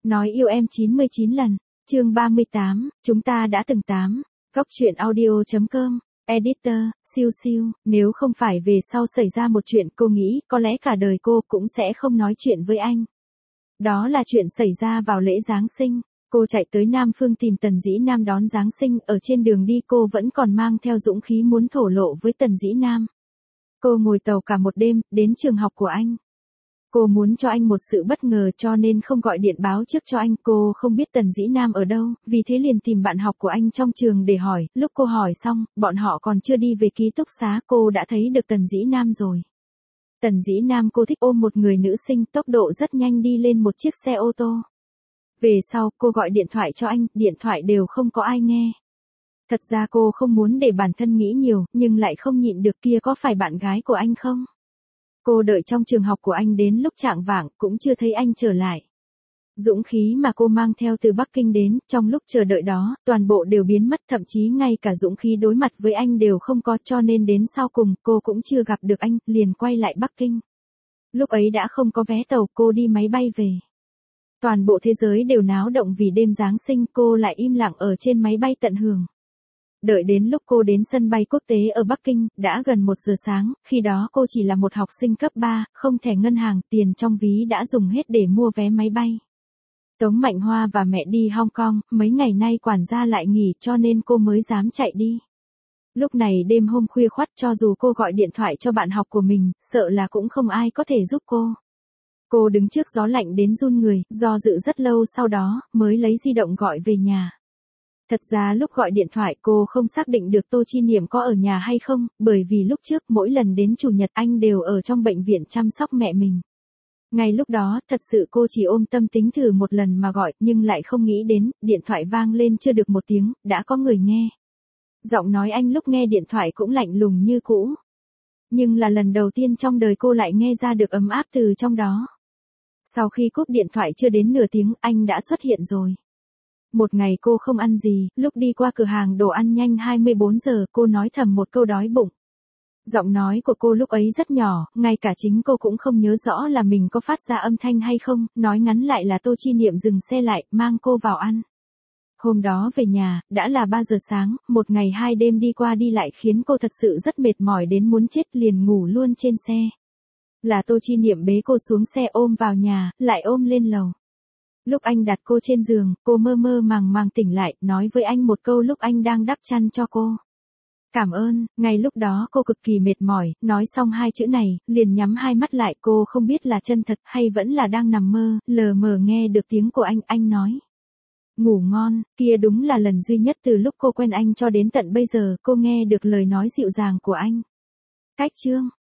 Nói yêu em 99 lần. Chương 38, chúng ta đã từng tám. Góc truyện audio.com. Editor, siêu siêu, nếu không phải về sau xảy ra một chuyện cô nghĩ có lẽ cả đời cô cũng sẽ không nói chuyện với anh. Đó là chuyện xảy ra vào lễ Giáng sinh. Cô chạy tới Nam Phương tìm Tần Dĩ Nam đón Giáng sinh, ở trên đường đi cô vẫn còn mang theo dũng khí muốn thổ lộ với Tần Dĩ Nam. Cô ngồi tàu cả một đêm, đến trường học của anh. Cô muốn cho anh một sự bất ngờ cho nên không gọi điện báo trước cho anh. Cô không biết Tần Dĩ Nam ở đâu, vì thế liền tìm bạn học của anh trong trường để hỏi. Lúc cô hỏi xong, bọn họ còn chưa đi về ký túc xá, cô đã thấy được Tần Dĩ Nam rồi. Tần Dĩ Nam cô thích ôm một người nữ sinh, tốc độ rất nhanh đi lên một chiếc xe ô tô. Về sau, cô gọi điện thoại cho anh, điện thoại đều không có ai nghe. Thật ra cô không muốn để bản thân nghĩ nhiều, nhưng lại không nhịn được, kia có phải bạn gái của anh không? Cô đợi trong trường học của anh đến lúc chạng vạng, cũng chưa thấy anh trở lại. Dũng khí mà cô mang theo từ Bắc Kinh đến, trong lúc chờ đợi đó, toàn bộ đều biến mất, thậm chí ngay cả dũng khí đối mặt với anh đều không có, cho nên đến sau cùng, cô cũng chưa gặp được anh, liền quay lại Bắc Kinh. Lúc ấy đã không có vé tàu, cô đi máy bay về. Toàn bộ thế giới đều náo động vì đêm Giáng sinh, cô lại im lặng ở trên máy bay tận hưởng. Đợi đến lúc cô đến sân bay quốc tế ở Bắc Kinh, đã gần 1 giờ sáng, khi đó cô chỉ là một học sinh cấp 3, không thẻ ngân hàng, tiền trong ví đã dùng hết để mua vé máy bay. Tống Mạnh Hoa và mẹ đi Hong Kong, mấy ngày nay quản gia lại nghỉ cho nên cô mới dám chạy đi. Lúc này đêm hôm khuya khoắt, cho dù cô gọi điện thoại cho bạn học của mình, sợ là cũng không ai có thể giúp cô. Cô đứng trước gió lạnh đến run người, do dự rất lâu sau đó, mới lấy di động gọi về nhà. Thật ra lúc gọi điện thoại cô không xác định được Tô Chi Niệm có ở nhà hay không, bởi vì lúc trước mỗi lần đến chủ nhật anh đều ở trong bệnh viện chăm sóc mẹ mình. Ngay lúc đó, thật sự cô chỉ ôm tâm tính thử một lần mà gọi, nhưng lại không nghĩ đến, điện thoại vang lên chưa được 1 tiếng, đã có người nghe. Giọng nói anh lúc nghe điện thoại cũng lạnh lùng như cũ. Nhưng là lần đầu tiên trong đời cô lại nghe ra được ấm áp từ trong đó. Sau khi cúp điện thoại chưa đến nửa tiếng, anh đã xuất hiện rồi. Một ngày cô không ăn gì, lúc đi qua cửa hàng đồ ăn nhanh 24 giờ, cô nói thầm một câu đói bụng. Giọng nói của cô lúc ấy rất nhỏ, ngay cả chính cô cũng không nhớ rõ là mình có phát ra âm thanh hay không, nói ngắn lại là Tô Chi Niệm dừng xe lại, mang cô vào ăn. Hôm đó về nhà, đã là 3 giờ sáng, 1 ngày 2 đêm đi qua đi lại khiến cô thật sự rất mệt mỏi đến muốn chết, liền ngủ luôn trên xe. Là Tô Chi Niệm bế cô xuống xe ôm vào nhà, lại ôm lên lầu. Lúc anh đặt cô trên giường, cô mơ mơ màng màng tỉnh lại, nói với anh một câu lúc anh đang đắp chăn cho cô. Cảm ơn, ngay lúc đó cô cực kỳ mệt mỏi, nói xong 2 chữ này, liền nhắm 2 mắt lại, cô không biết là chân thật hay vẫn là đang nằm mơ, lờ mờ nghe được tiếng của anh nói. Ngủ ngon, kia đúng là lần duy nhất từ lúc cô quen anh cho đến tận bây giờ cô nghe được lời nói dịu dàng của anh. Cách chương.